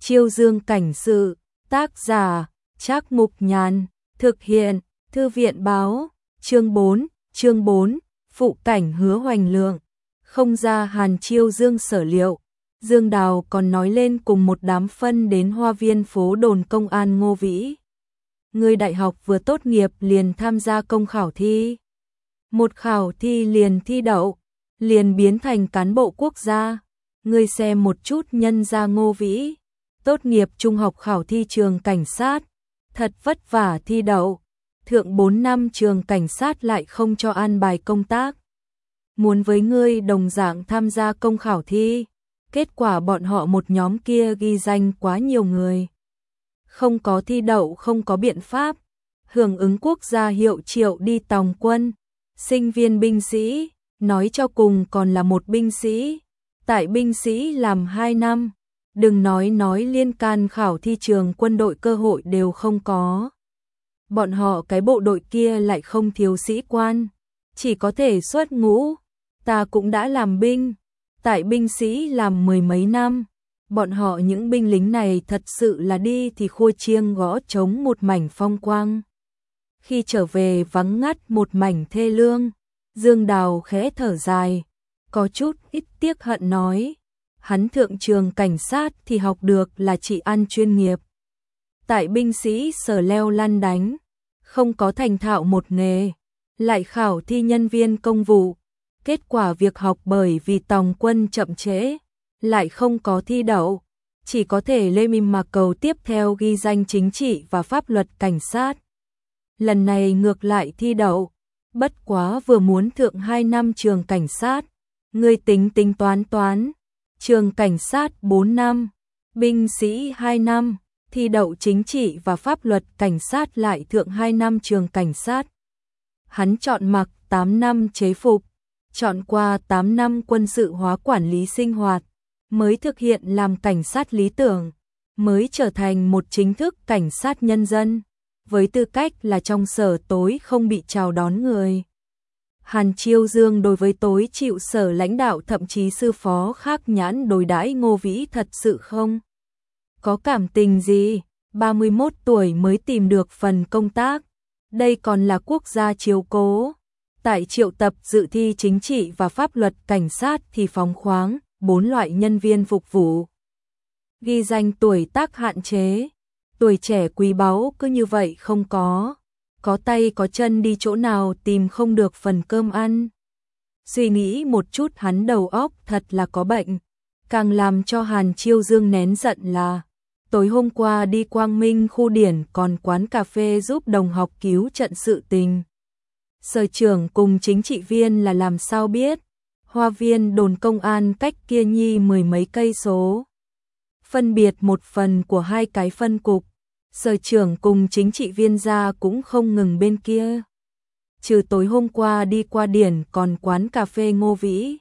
Chiêu Dương cảnh sự, tác giả, Trác Mục Nhàn, thực hiện, Thư viện báo, chương 4, phụ cảnh Hứa Hoành Lượng. Không ra Hàn Chiêu Dương sở liệu, Dương Đào còn nói lên cùng một đám phân đến hoa viên phố đồn công an Ngô Vĩ. Người đại học vừa tốt nghiệp liền tham gia công khảo thi. Một khảo thi liền thi đậu, liền biến thành cán bộ quốc gia. Ngươi xem một chút nhân gia Ngô Vĩ, tốt nghiệp trung học khảo thi trường cảnh sát, thật vất vả thi đậu, thượng 4 năm trường cảnh sát lại không cho an bài công tác. Muốn với ngươi đồng dạng tham gia công khảo thi, kết quả bọn họ một nhóm kia ghi danh quá nhiều người. Không có thi đậu không có biện pháp, hưởng ứng quốc gia hiệu triệu đi tòng quân, sinh viên binh sĩ, nói cho cùng còn là một binh sĩ, tại binh sĩ làm 2 năm, đừng nói liên can khảo thi trường quân đội cơ hội đều không có. Bọn họ cái bộ đội kia lại không thiếu sĩ quan, chỉ có thể xuất ngũ. Ta cũng đã làm binh, tại binh sĩ làm 10 mấy năm, bọn họ những binh lính này thật sự là đi thì khua chiêng gõ trống một mảnh phong quang. Khi trở về vắng ngắt một mảnh thê lương, Dương Đào khẽ thở dài, có chút ít tiếc hận nói, hắn thượng trường cảnh sát thì học được là chỉ ăn chuyên nghiệp. Tại binh sĩ sở leo lăn đánh, không có thành thạo một nghề, lại khảo thi nhân viên công vụ. Kết quả việc học bởi vì tòng quân chậm trễ, lại không có thi đậu, chỉ có thể lê mim mà cầu tiếp theo ghi danh chính trị và pháp luật cảnh sát. Lần này ngược lại thi đậu, bất quá vừa muốn thượng 2 năm trường cảnh sát, người tính toán, trường cảnh sát 4 năm, binh sĩ 2 năm, thi đậu chính trị và pháp luật cảnh sát lại thượng 2 năm trường cảnh sát. Hắn chọn mặc 8 năm chế phục, chọn qua 8 năm quân sự hóa quản lý sinh hoạt, mới thực hiện làm cảnh sát lý tưởng, mới trở thành một chính thức cảnh sát nhân dân, với tư cách là trong sở tối không bị chào đón người. Hàn Chiêu Dương đối với tối chịu sở lãnh đạo thậm chí sư phó khác nhãn đối đãi Ngô Vĩ thật sự không có cảm tình gì, 31 tuổi mới tìm được phần công tác, đây còn là quốc gia chiếu cố. Tại triệu tập dự thi chính trị và pháp luật cảnh sát thì phóng khoáng, 4 loại nhân viên phục vụ. Ghi danh tuổi tác hạn chế, tuổi trẻ quý báu cứ như vậy không có tay có chân đi chỗ nào tìm không được phần cơm ăn. Suy nghĩ một chút hắn đầu óc thật là có bệnh, càng làm cho Hàn Chiêu Dương nén giận là tối hôm qua đi Quang Minh khu điển còn quán cà phê giúp đồng học cứu trận sự tình. Sở trưởng cùng chính trị viên là làm sao biết, hoa viên đồn công an cách kia nhi 10 mấy cây số. Phân biệt một phần của 2 cái phân cục, sở trưởng cùng chính trị viên ra cũng không ngừng bên kia. Trừ tối hôm qua đi qua điển còn quán cà phê Ngô Vĩ.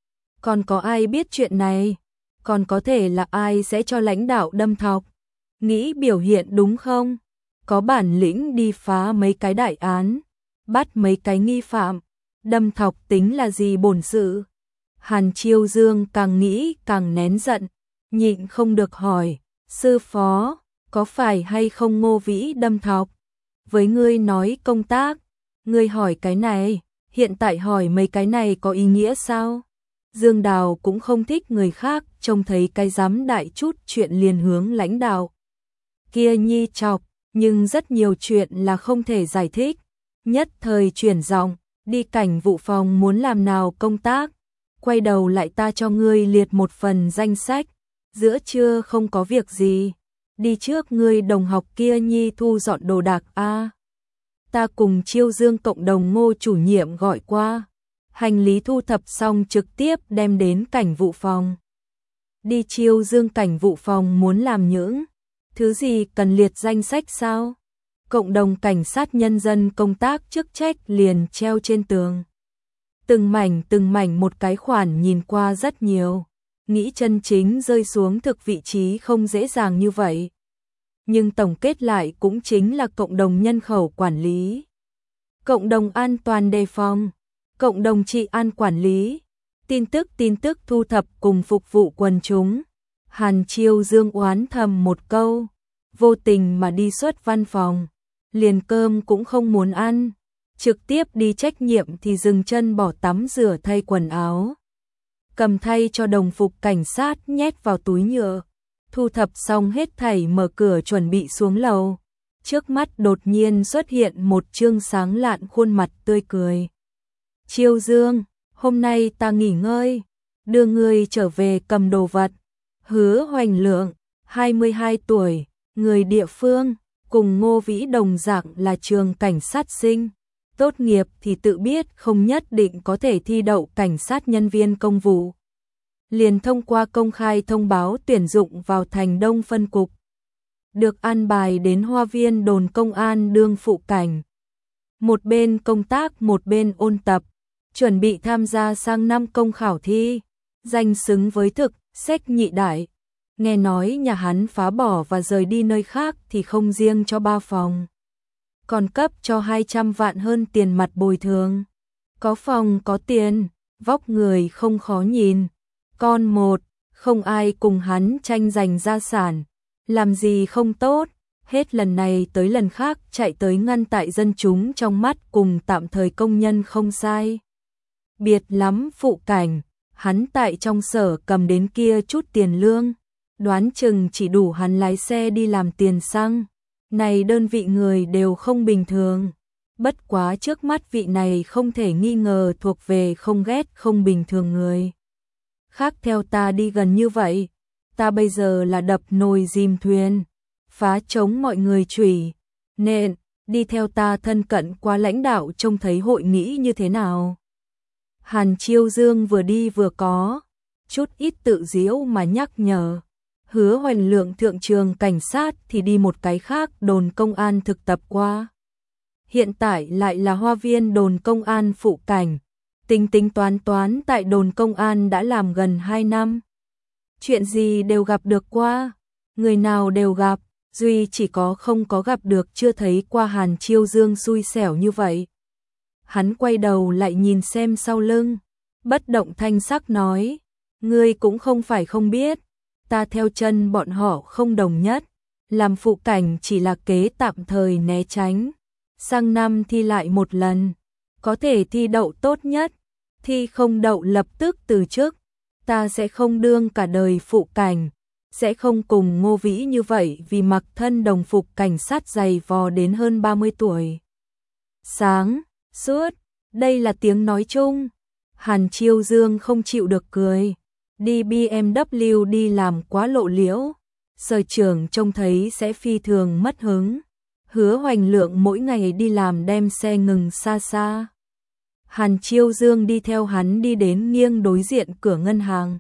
Còn có ai biết chuyện này? Còn có thể là ai sẽ cho lãnh đạo đâm thọc? Nghĩ biểu hiện đúng không? Có bản lĩnh đi phá mấy cái đại án, bắt mấy cái nghi phạm, đâm thọc tính là gì bổn sự. Hàn Chiêu Dương càng nghĩ càng nén giận, nhịn không được hỏi, sư phó, có phải hay không Ngô Vĩ đâm thọc? Với ngươi nói công tác, ngươi hỏi cái này, hiện tại hỏi mấy cái này có ý nghĩa sao? Dương Đào cũng không thích người khác trông thấy cái dám đại chút chuyện liền hướng lãnh đạo kia nhi chọc, nhưng rất nhiều chuyện là không thể giải thích. Nhất thời chuyển giọng, đi cảnh vụ phòng muốn làm nào công tác, quay đầu lại ta cho ngươi liệt một phần danh sách, giữa trưa không có việc gì, đi trước ngươi đồng học kia nhi thu dọn đồ đạc a. Ta cùng Chiêu Dương cộng đồng Ngô chủ nhiệm gọi qua, hành lý thu thập xong trực tiếp đem đến cảnh vụ phòng. Đi Chiêu Dương cảnh vụ phòng muốn làm những thứ gì cần liệt danh sách sao? Cộng đồng cảnh sát nhân dân công tác chức trách liền treo trên tường. Từng mảnh một cái khoản nhìn qua rất nhiều, nghĩ chân chính rơi xuống thực vị trí không dễ dàng như vậy. Nhưng tổng kết lại cũng chính là cộng đồng nhân khẩu quản lý, cộng đồng an toàn đề phòng, cộng đồng trị an quản lý, tin tức thu thập cùng phục vụ quần chúng. Hàn Chiêu Dương oán thầm một câu, vô tình mà đi xuất văn phòng, liền cơm cũng không muốn ăn, trực tiếp đi trách nhiệm thì dừng chân bỏ tắm rửa thay quần áo. Cầm thay cho đồng phục cảnh sát nhét vào túi nhựa, thu thập xong hết thảy mở cửa chuẩn bị xuống lầu. Trước mắt đột nhiên xuất hiện một trương sáng lạn khuôn mặt tươi cười. Chiêu Dương, hôm nay ta nghỉ ngơi, đưa ngươi trở về cầm đồ vật. Hứa Hoành Lượng, 22 tuổi, người địa phương, cùng Ngô Vĩ đồng dạng là trường cảnh sát sinh. Tốt nghiệp thì tự biết không nhất định có thể thi đậu cảnh sát nhân viên công vụ. Liền thông qua công khai thông báo tuyển dụng vào thành Đông phân cục. Được an bài đến Hoa Viên đồn công an đương phụ cảnh. Một bên công tác một bên ôn tập, chuẩn bị tham gia sang năm công khảo thi, danh xứng với thực, sách nhị đại. Nghe nói nhà hắn phá bỏ và rời đi nơi khác thì không riêng cho 3 phòng, còn cấp cho 200 vạn hơn tiền mặt bồi thường. Có phòng có tiền, vóc người không khó nhìn. Con một, không ai cùng hắn tranh giành gia sản. Làm gì không tốt, hết lần này tới lần khác chạy tới ngăn tại dân chúng trong mắt cùng tạm thời công nhân không sai. Biệt lắm phụ cảnh, hắn tại trong sở cầm đến kia chút tiền lương, đoán chừng chỉ đủ hắn lái xe đi làm tiền xăng. Này đơn vị người đều không bình thường, bất quá trước mắt vị này không thể nghi ngờ thuộc về không ghét không bình thường người. Khác theo ta đi gần như vậy, ta bây giờ là đập nồi dìm thuyền, phá trống mọi người chửi, nện, đi theo ta thân cận qua lãnh đạo trông thấy hội nghĩ như thế nào. Hàn Chiêu Dương vừa đi vừa có chút ít tự giễu mà nhắc nhở. Hứa Hoành Lượng thượng trường cảnh sát thì đi một cái khác đồn công an thực tập qua. Hiện tại lại là Hoa Viên đồn công an phụ cảnh. Tính tính toán tại đồn công an đã làm gần 2 năm. Chuyện gì đều gặp được qua, người nào đều gặp, duy chỉ có không có gặp được chưa thấy qua Hàn Chiêu Dương xui xẻo như vậy. Hắn quay đầu lại nhìn xem sau lưng, bất động thanh sắc nói, ngươi cũng không phải không biết, ta theo chân bọn họ không đồng nhất, làm phụ cảnh chỉ là kế tạm thời né tránh, sang năm thi lại một lần, có thể thi đậu tốt nhất, thi không đậu lập tức từ chức, ta sẽ không đương cả đời phụ cảnh, sẽ không cùng Ngô Vĩ như vậy vì mặc thân đồng phục cảnh sát dày vò đến hơn 30 tuổi. Sáng, suốt, đây là tiếng nói chung. Hàn Chiêu Dương không chịu được cười, đi BMW đi làm quá lộ liễu, sở trưởng trông thấy sẽ phi thường mất hứng. Hứa Hoành Lượng mỗi ngày đi làm đem xe ngừng xa xa. Hàn Chiêu Dương đi theo hắn đi đến nghiêng đối diện cửa ngân hàng.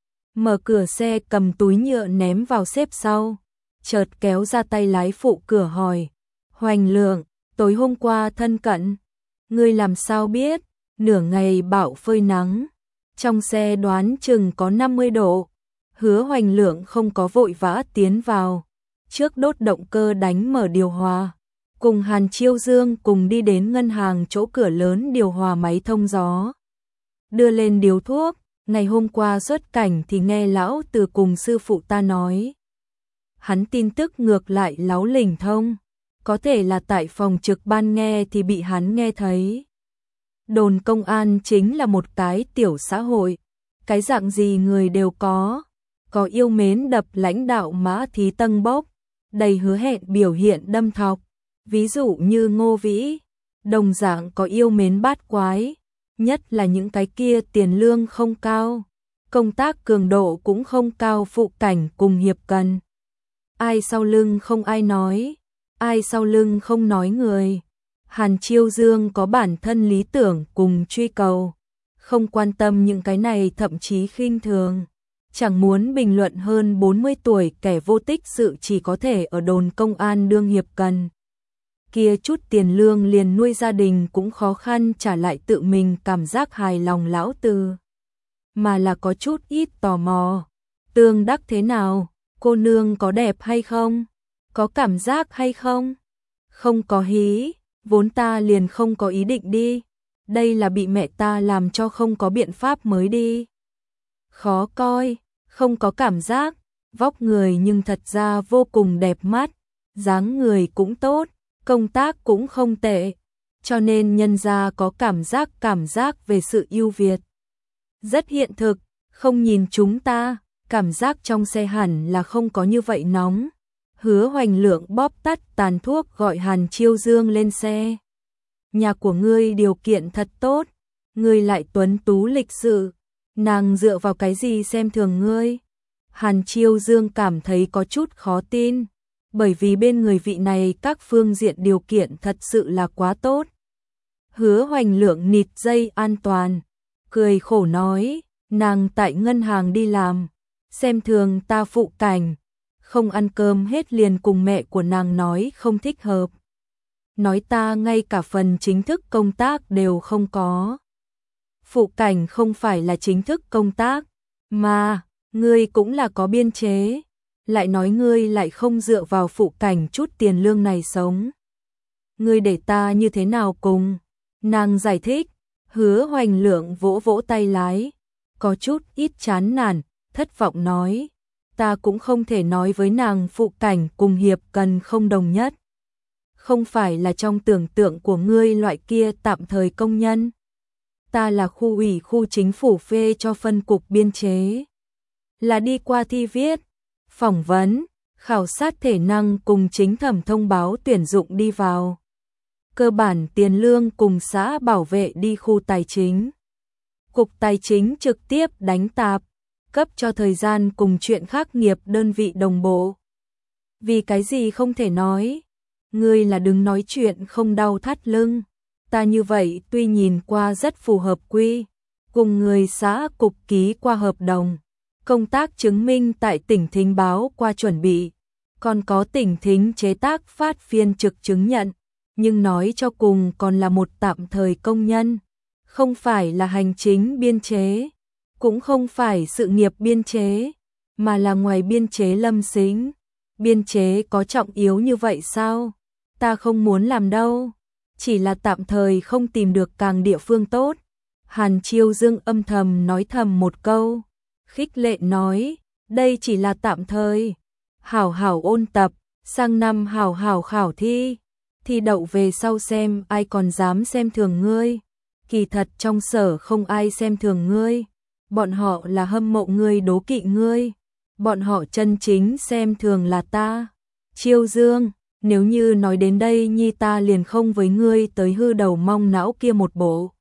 Mở cửa xe cầm túi nhựa ném vào xếp sau, chợt kéo ra tay lái phụ cửa hỏi, Hoành Lượng, tối hôm qua thân cận, ngươi làm sao biết, nửa ngày bảo phơi nắng, trong xe đoán chừng có 50 độ. Hứa Hoành Lượng không có vội vã tiến vào, trước đốt động cơ đánh mở điều hòa, cùng Hàn Chiêu Dương cùng đi đến ngân hàng chỗ cửa lớn điều hòa máy thông gió. Đưa lên điếu thuốc, ngày hôm qua xuất cảnh thì nghe lão từ cùng sư phụ ta nói. Hắn tin tức ngược lại láo lỉnh thông, có thể là tại phòng trực ban nghe thì bị hắn nghe thấy. Đồn công an chính là một cái tiểu xã hội, cái dạng gì người đều có yêu mến đập lãnh đạo mã thí tâng bốc, đầy hứa hẹn biểu hiện đâm thọc, ví dụ như Ngô Vĩ, đồng dạng có yêu mến bát quái, nhất là những cái kia tiền lương không cao, công tác cường độ cũng không cao phụ cảnh cùng hiệp cần. Ai sau lưng không ai nói, ai sau lưng không nói người. Hàn Chiêu Dương có bản thân lý tưởng cùng truy cầu, không quan tâm những cái này thậm chí khinh thường. Chẳng muốn bình luận hơn 40 tuổi kẻ vô tích sự chỉ có thể ở đồn công an đương hiệp cần. Kia chút tiền lương liền nuôi gia đình cũng khó khăn trả lại tự mình cảm giác hài lòng lão từ. Mà là có chút ít tò mò. Tương đắc thế nào? Cô nương có đẹp hay không? Có cảm giác hay không? Không có hí, vốn ta liền không có ý định đi. Đây là bị mẹ ta làm cho không có biện pháp mới đi. Khó coi, không có cảm giác, vóc người nhưng thật ra vô cùng đẹp mắt, dáng người cũng tốt, công tác cũng không tệ, cho nên nhân gia có cảm giác về sự ưu việt. Rất hiện thực, không nhìn chúng ta, cảm giác trong xe hẳn là không có như vậy nóng. Hứa Hoành Lượng bóp tắt tàn thuốc gọi Hàn Chiêu Dương lên xe. Nhà của ngươi điều kiện thật tốt, ngươi lại tuấn tú lịch sự, nàng dựa vào cái gì xem thường ngươi? Hàn Chiêu Dương cảm thấy có chút khó tin, bởi vì bên người vị này các phương diện điều kiện thật sự là quá tốt. Hứa Hoành Lượng nịt dây an toàn, cười khổ nói, nàng tại ngân hàng đi làm, xem thường ta Phụ Cảnh, không ăn cơm hết liền cùng mẹ của nàng nói không thích hợp. Nói ta ngay cả phần chính thức công tác đều không có. Phụ Cảnh không phải là chính thức công tác, mà ngươi cũng là có biên chế, lại nói ngươi lại không dựa vào Phụ Cảnh chút tiền lương này sống. Ngươi để ta như thế nào cùng? Nàng giải thích. Hứa Hoành Lượng vỗ vỗ tay lái, có chút ít chán nản, thất vọng nói, ta cũng không thể nói với nàng Phụ Cảnh cùng Hiệp Cần không đồng nhất. Không phải là trong tưởng tượng của ngươi loại kia tạm thời công nhân. Ta là khu ủy khu chính phủ phê cho phân cục biên chế. Là đi qua thi viết, phỏng vấn, khảo sát thể năng cùng chính thẩm thông báo tuyển dụng đi vào. Cơ bản tiền lương cùng xã bảo vệ đi khu tài chính. Cục tài chính trực tiếp đánh tạp, cấp cho thời gian cùng chuyện khác nghiệp đơn vị đồng bộ. Vì cái gì không thể nói? Ngươi là đừng nói chuyện không đau thắt lưng. Ta như vậy tuy nhìn qua rất phù hợp quy, cùng người xã cục ký qua hợp đồng, công tác chứng minh tại tỉnh thính báo qua chuẩn bị, còn có tỉnh thính chế tác phát phiên trực chứng nhận, nhưng nói cho cùng còn là một tạm thời công nhân, không phải là hành chính biên chế, cũng không phải sự nghiệp biên chế, mà là ngoài biên chế lâm xính. Biên chế có trọng yếu như vậy sao? Ta không muốn làm đâu, chỉ là tạm thời không tìm được càng địa phương tốt. Hàn Chiêu Dương âm thầm nói thầm một câu, khích lệ nói, đây chỉ là tạm thời, hảo hảo ôn tập, sang năm hảo hảo khảo thi, thi đậu về sau xem ai còn dám xem thường ngươi. Kỳ thật trong sở không ai xem thường ngươi, bọn họ là hâm mộ ngươi đố kỵ ngươi, bọn họ chân chính xem thường là ta. Chiêu Dương, nếu như nói đến đây nhi ta liền không với ngươi tới hư đầu mong não kia một bộ.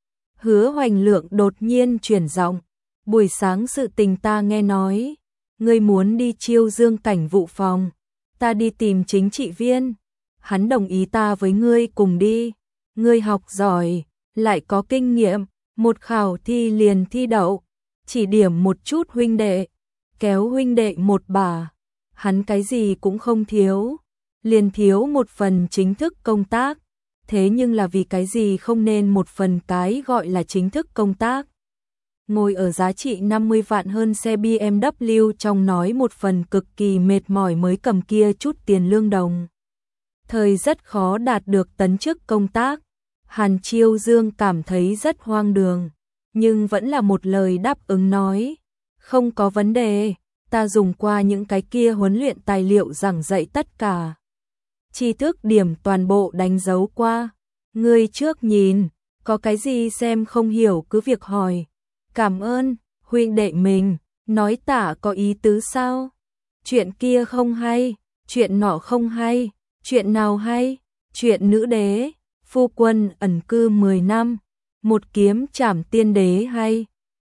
Hứa Hoành Lượng đột nhiên chuyển giọng, buổi sáng sự tình ta nghe nói, ngươi muốn đi Chiêu Dương cảnh vụ phòng, ta đi tìm chính trị viên, hắn đồng ý ta với ngươi cùng đi, ngươi học giỏi, lại có kinh nghiệm, một khảo thi liền thi đậu, chỉ điểm một chút huynh đệ, kéo huynh đệ một bà, hắn cái gì cũng không thiếu, liền thiếu một phần chính thức công tác, thế nhưng là vì cái gì không nên một phần cái gọi là chính thức công tác. Ngồi ở giá trị 50 vạn hơn xe BMW trong nói một phần cực kỳ mệt mỏi mới cầm kia chút tiền lương đồng. Thời rất khó đạt được tấn chức công tác, Hàn Chiêu Dương cảm thấy rất hoang đường, nhưng vẫn là một lời đáp ứng nói, không có vấn đề, ta dùng qua những cái kia huấn luyện tài liệu giảng dạy tất cả. Tri thức điểm toàn bộ đánh dấu qua, ngươi trước nhìn, có cái gì xem không hiểu cứ việc hỏi. Cảm ơn, huynh đệ mình, nói tả có ý tứ sao? Chuyện kia không hay, chuyện nọ không hay, chuyện nào hay? Chuyện nữ đế, phu quân ẩn cư 10 năm, một kiếm trảm tiên đế hay?